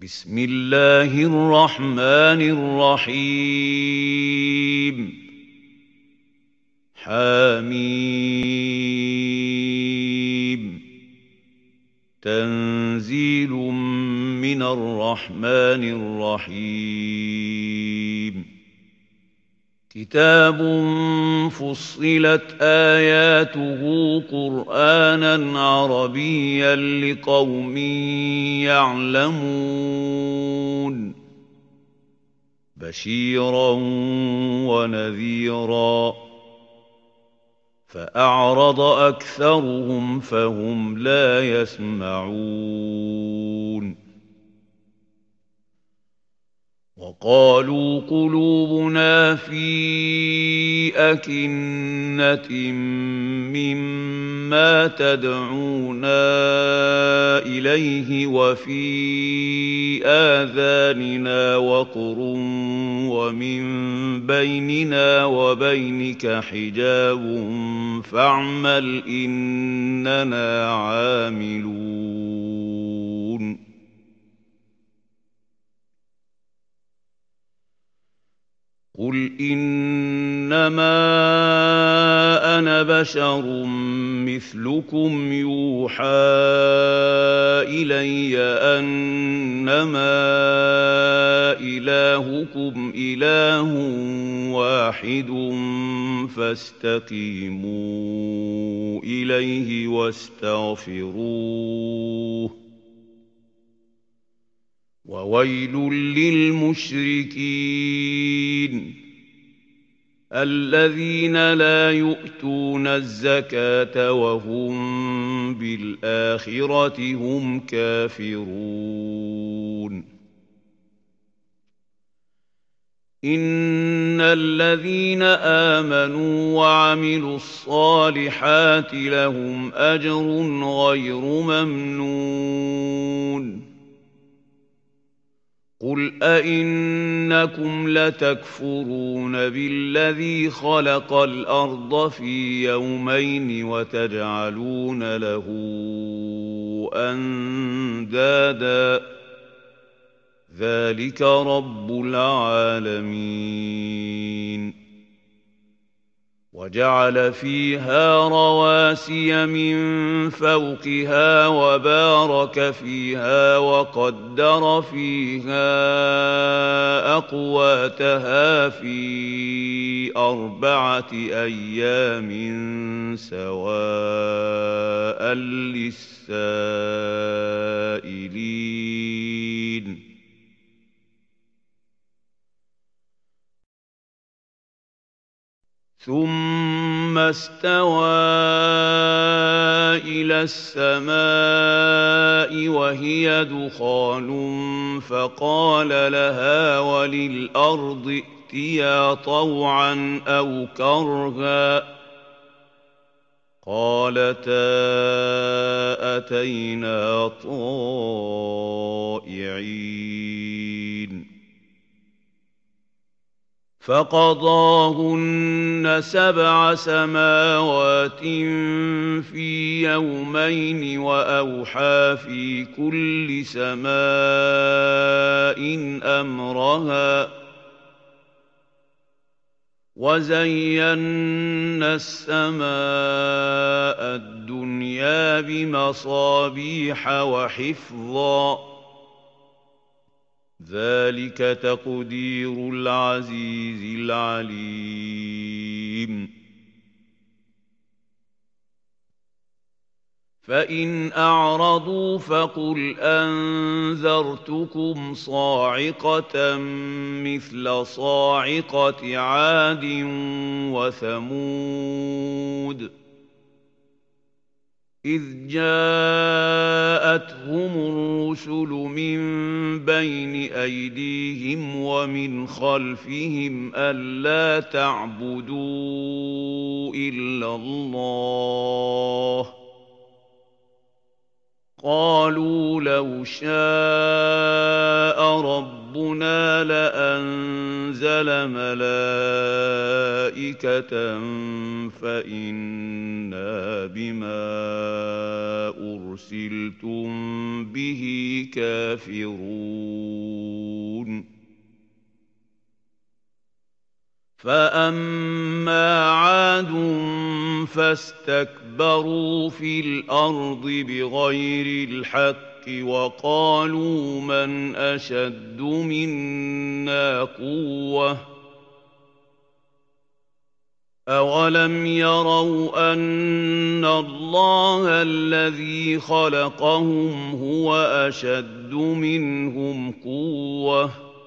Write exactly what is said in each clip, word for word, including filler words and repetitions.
بسم الله الرحمن الرحيم حميم تنزيل من الرحمن الرحيم كتاب فصلت آياته قرآنا عربيا لقوم يعلمون بشيرا ونذيرا فأعرض أكثرهم فهم لا يسمعون وقالوا قلوبنا في أكنة مما تدعونا إليه وفي آذاننا وقر ومن بيننا وبينك حجاب فاعمل إننا عاملون قل إنما أنا بشر مثلكم يوحى إلي أنما إلهكم إله واحد فاستقيموا إليه واستغفروه وويل للمشركين الذين لا يؤتون الزكاة وهم بالآخرة هم كافرون إن الذين آمنوا وعملوا الصالحات لهم أجر غير ممنون قل أئنكم لتكفرون بالذي خلق الأرض في يومين وتجعلون له أندادا ذلك رب العالمين وجعل فيها رواسي من فوقها وبارك فيها وقدر فيها أقواتها في أربعة أيام سواء للسائلين ثم استوى إلى السماء وهي دخان فقال لها وللأرض ائتيا طوعا أو كرها قالتا أتينا طائعين فقضاهن سبع سماوات في يومين وأوحى في كل سماء أمرها وزينا السماء الدنيا بمصابيح وحفظا ذلك تقدير العزيز العليم فإن أعرضوا فقل أنذرتكم صاعقة مثل صاعقة عاد وثمود إذ جاءتهم الرسل من بين أيديهم ومن خلفهم ألا تعبدوا إلا الله قالوا لو شاء ربنا لأنزل ملائكة فإنا بما أرسلتم به كافرون يرجعون فأما عاد فاستكبروا في الأرض بغير الحق وقالوا من أشد منا قوة أولم يروا أن الله الذي خلقهم هو أشد منهم قوة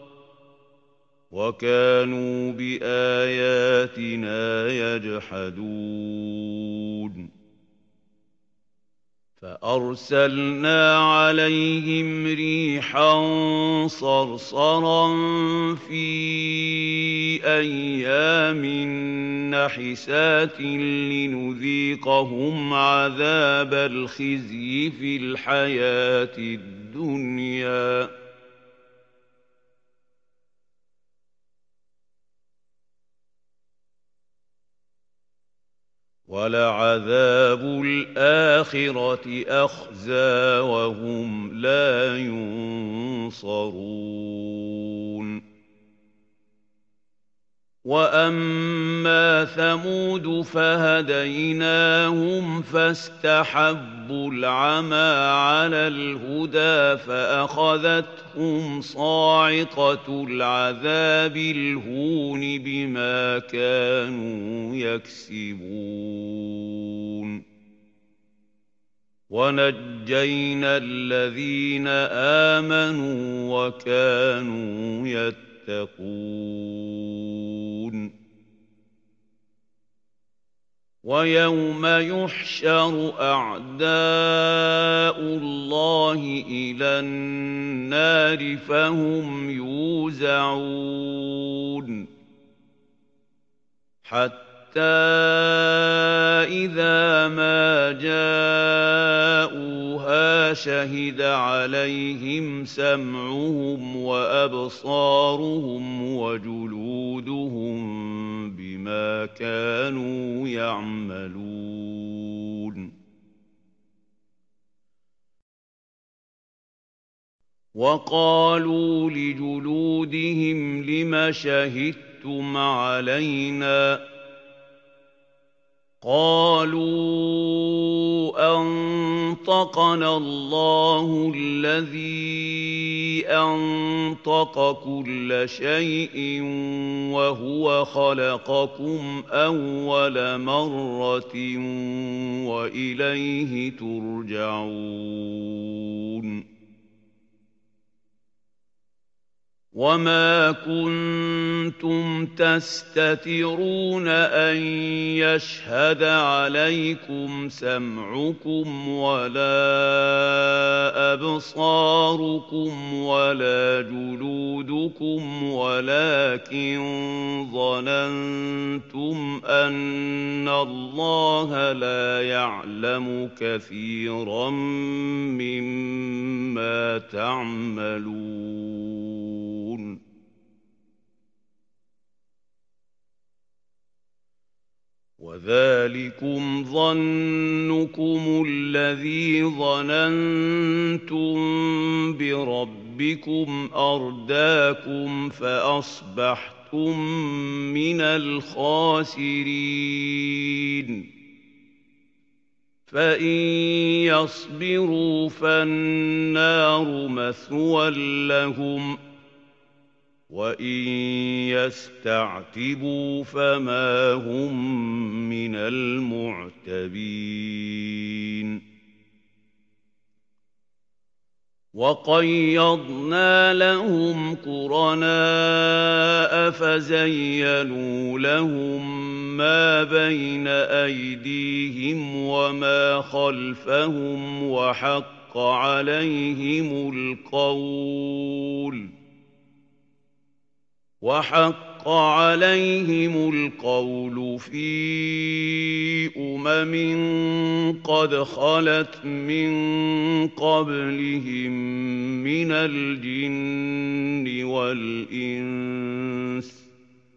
وكانوا بآياتنا يجحدون فأرسلنا عليهم ريحا صرصرا في أيام نحسات لنذيقهم عذاب الخزي في الحياة الدنيا ولعذاب الآخرة أخزى وهم لا ينصرون وأما ثمود فهديناهم فاستحبوا العمى على الهدى فأخذتهم صاعقة العذاب الهون بما كانوا يكسبون ونجينا الذين آمنوا وكانوا يتقون ويوم يحشر أعداء الله إلى النار فهم يوزعون حتى إذا ما جاءوها شهد عليهم سمعهم وأبصارهم وجلودهم بما كانوا يعملون وقالوا لجلودهم لم شهدتم علينا قالوا أنطقنا الله الذي أنطق كل شيء وهو خلقكم أول مرة وإليه ترجعون وما كنتم تستترون أن يشهد عليكم سمعكم ولا أبصاركم ولا جلودكم ولكن ظننتم أن الله لا يعلم كثيرا مما تعملون وذلكم ظنكم الذي ظننتم بربكم أرداكم فأصبحتم من الخاسرين فإن يصبروا فالنار مثوى لهم وإن يستعتبوا فما هم من المعتبين وقيضنا لهم قرناء فزينوا لهم ما بين أيديهم وما خلفهم وحق عليهم القول وحق عليهم القول في أمم قد خلت من قبلهم من الجن والإنس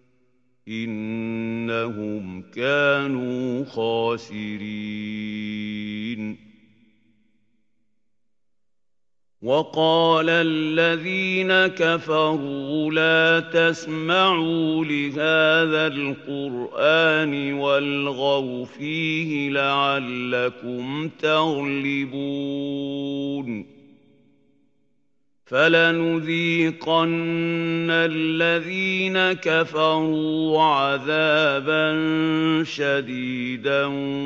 إنهم كانوا خاسرين وقال الذين كفروا لا تسمعوا لهذا القرآن والغوا فيه لعلكم تغلبون فلنذيقن الذين كفروا عذابا شديدا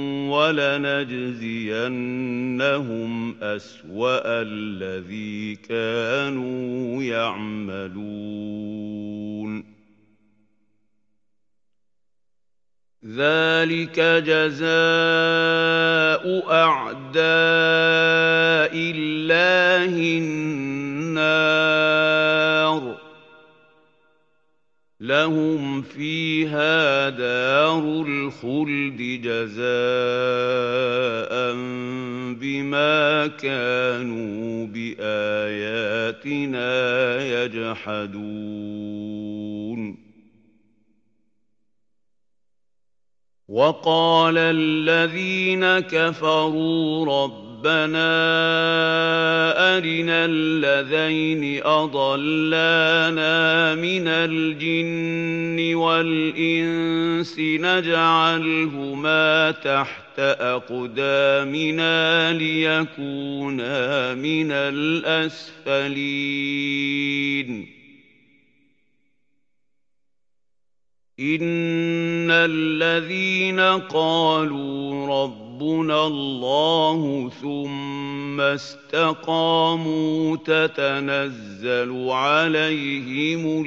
ولنجزينهم أسوأ الذي كانوا يعملون ذلك جزاء أعداء الله النار لهم فيها دار الخلد جزاء بما كانوا بآياتنا يجحدون وقال الذين كفروا ربنا أرنا الذين أضلانا من الجن والإنس نجعلهما تحت أقدامنا ليكونا من الأسفلين إن الذين قالوا ربنا الله ثم استقاموا تتنزل عليهم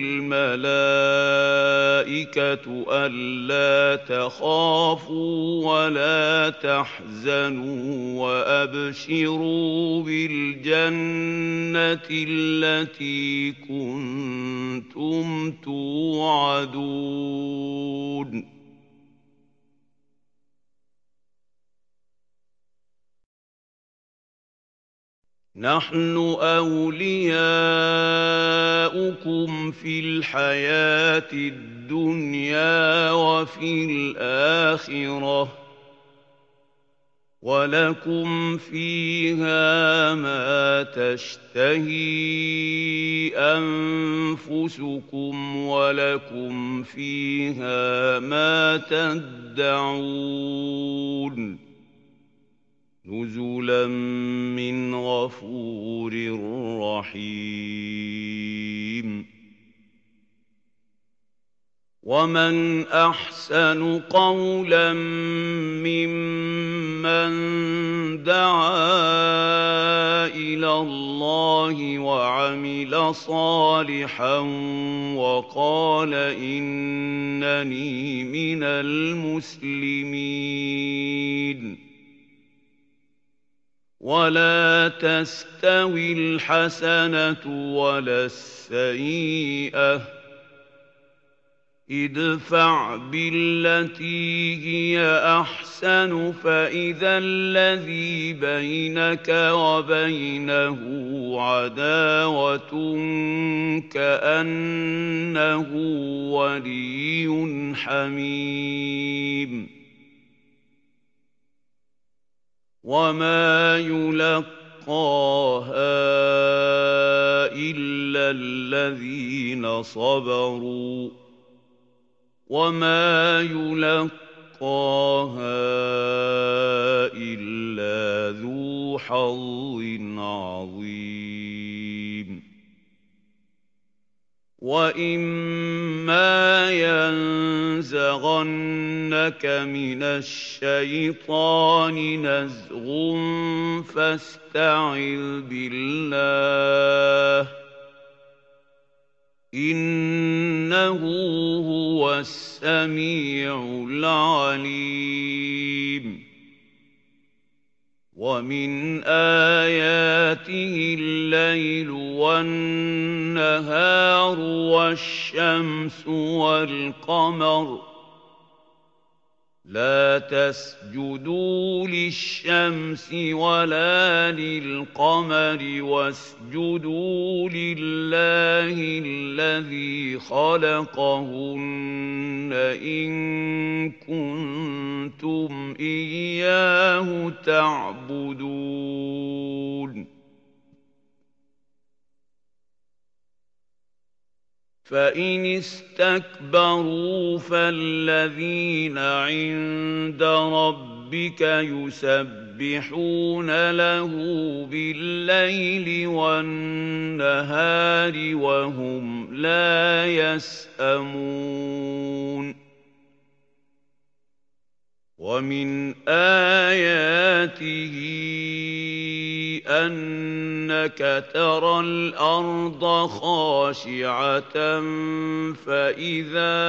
الملائكة ألا تخافوا ولا تحزنوا وأبشروا بالجنة التي كنتم توعدون نحن أولياؤكم في الحياة الدنيا وفي الآخرة ولكم فيها ما تشتهي أنفسكم ولكم فيها ما تدعون نزلا من غفور رحيم ومن أحسن قولا ممن دعا إلى الله وعمل صالحا وقال إنني من المسلمين ولا تستوي الحسنة ولا السيئة ادفع بالتي هي أحسن فإذا الذي بينك وبينه عداوة كأنه ولي حميم وما يلقاها إلا الذين صبروا وما يلقاها إلا ذو حظ عظيم وإما ينزغنك من الشيطان نزغ فاستعذ بالله إنه هو السميع العليم ومن آياته الليل والنهار والشمس والقمر لا تسجدوا للشمس ولا للقمر واسجدوا لله الذي خلقهن إن كنتم إياه تعبدون فإن استكبروا فالذين عند ربك يسبحون له بالليل والنهار وهم لا يسأمون ومن آياته أنك ترى الأرض خاشعة فإذا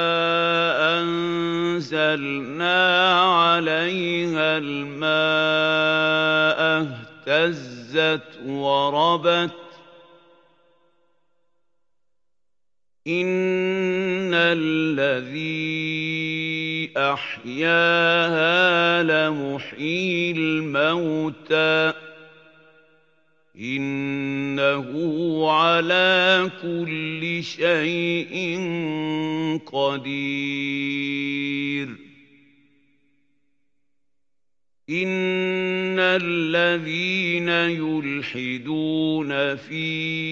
أنزلنا عليها الماء اهتزت وربت إن الذي أحياها لمحيي الموتى إنه على كل شيء قدير إن الذين يلحدون في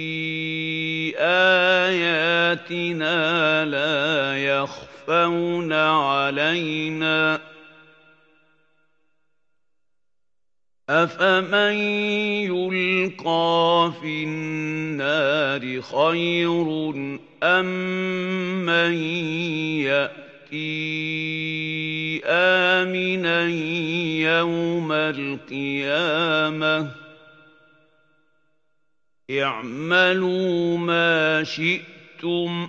آياتنا لا يخفون علينا أفمن يلقى في النار خير أم من يأتي آمنا يوم القيامة اعملوا ما شئتم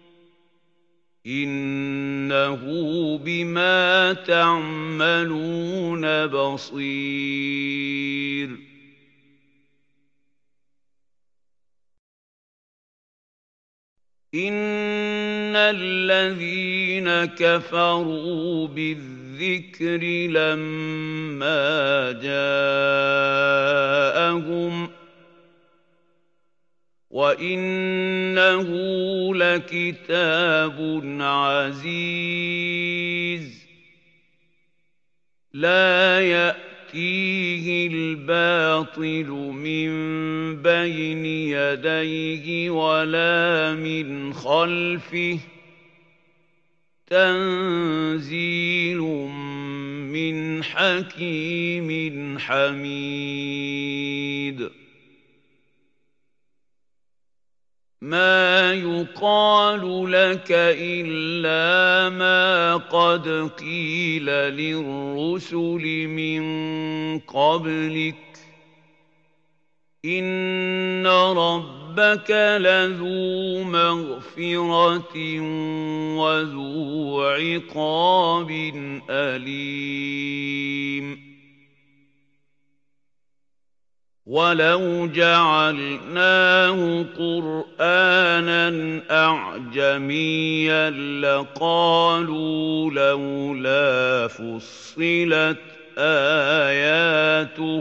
إنه بما تعملون بصير إن الذين كفروا بالذكر لما جاءهم وإنه لكتاب عزيز لا يأتيه الباطل من بين يديه ولا من خلفه تنزيل من حكيم حميد ما يقال لك إلا ما قد قيل للرسل من قبلك إن ربك لذو مغفرة وذو عقاب أليم ولو جعلناه قرآنا أعجميا لقالوا لولا فصلت آياته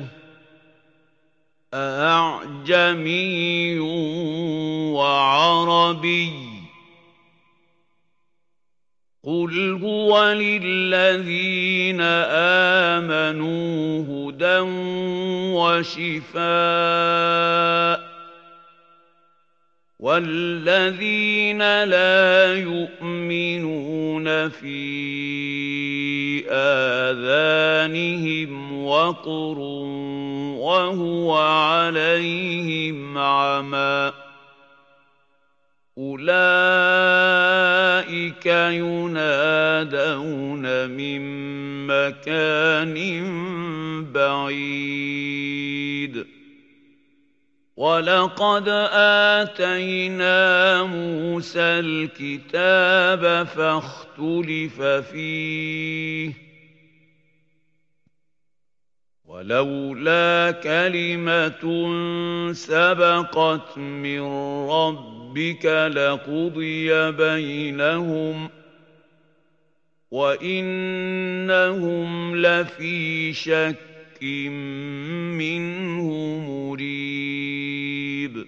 أعجمي وعربي قل هو للذين آمنوا هدى وشفاء والذين لا يؤمنون في آذانهم وقر وهو عليهم عمى أولئك ينادون من مكان بعيد ولقد آتينا موسى الكتاب فاختلف فيه ولولا كلمة سبقت من ربك لقضي بينهم وإنهم لفي شك منه مريب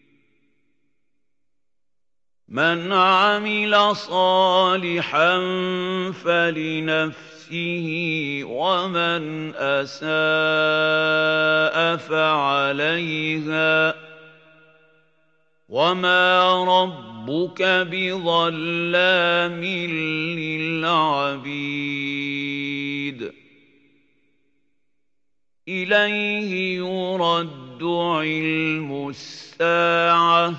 من عمل صالحا فلنفسه ومن أساء فعليها وما ربك بظلام للعبيد إليه يرد علم الساعة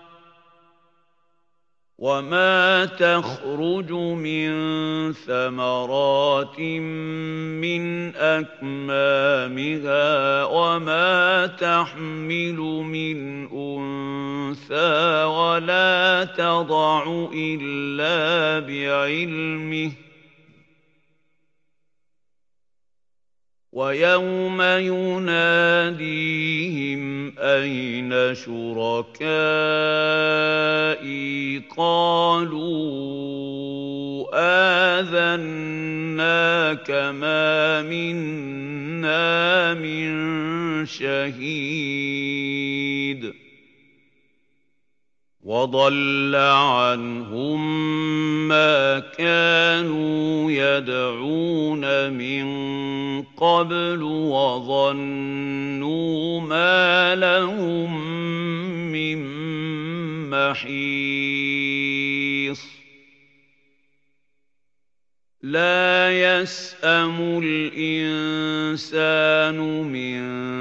وما تخرج من ثمرات من أكمامها وما تحمل من أنثى ولا تضع إلا بعلمه ويوم يناديهم أين شركائي قالوا آذناك ما منا من شهيد وضل عنهم ما كانوا يدعون من قبل وظنوا ما لهم من محيص لا يسأم الإنسان من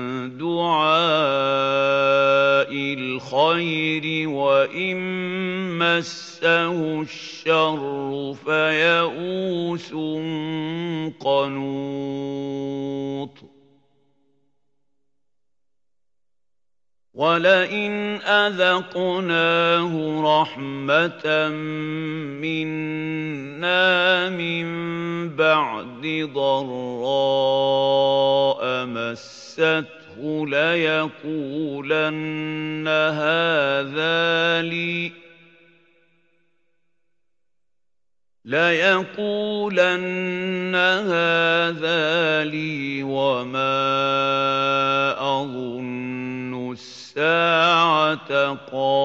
دعاء الخير وإن مسه الشر فيئوس قنوط ولئن أذقناه رحمة منا من بعد ضراء مسته ليقولن هذا لي ليقولن هذا لي وما أظن الساعة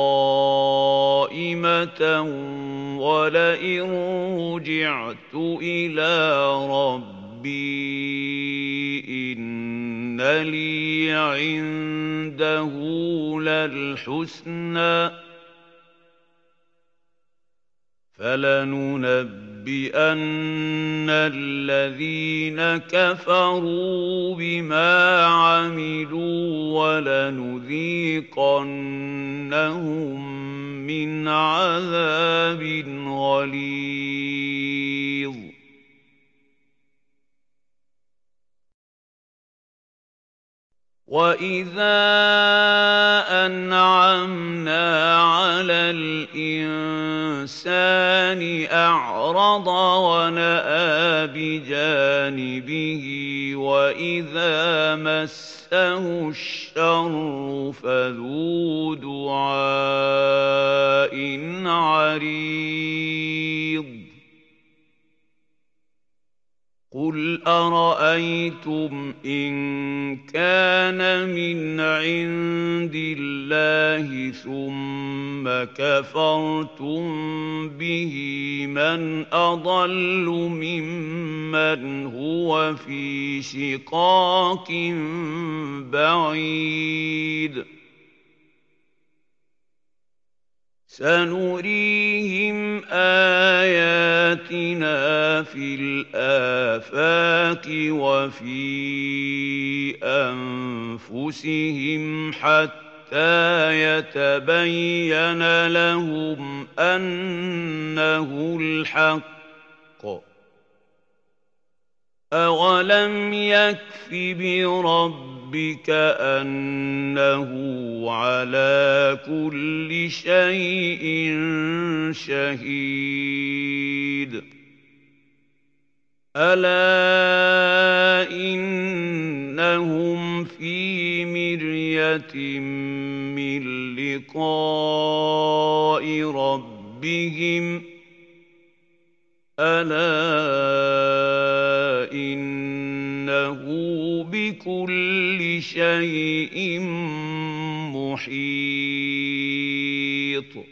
قائمة ولئن رجعت إلى ربي إن لي عنده للحسنى فلننبئن الذين كفروا بما عملوا ولنذيقنهم من عذاب غليظ وَإِذَا أَنْعَمْنَا عَلَى الْإِنسَانِ أَعْرَضَ وَنَأَىٰ بِجَانِبِهِ وَإِذَا مَسَّهُ الشَّرُّ فَذُو دُعَاءٍ عَرِيضٍ قُلْ أَرَأَيْتُمْ إِن كَانَ مِنْ عِندِ اللَّهِ ثُمَّ كَفَرْتُم بِهِ مَنْ أَضَلُّ مِمَّنْ هُوَ فِي شِقَاقٍ بَعِيدٍ سَنُرِيهِمْ آيَاتِنَا فِي الْآفَاقِ وَفِي أَنفُسِهِمْ حَتَّىٰ يَتَبَيَّنَ لَهُمْ أَنَّهُ الْحَقُّ أَوَلَمْ يَكْفِ بِرَبِّكَ أَنَّهُ عَلَىٰ كُلِّ شَيْءٍ شَهِيدٌ أَلَا إِنَّهُمْ فِي مِرْيَةٍ مِّن لِّقَاءِ رَبِّهِمْ أَلَا إِنَّهُ بِكُلِّ شَيْءٍ مُحِيطٌ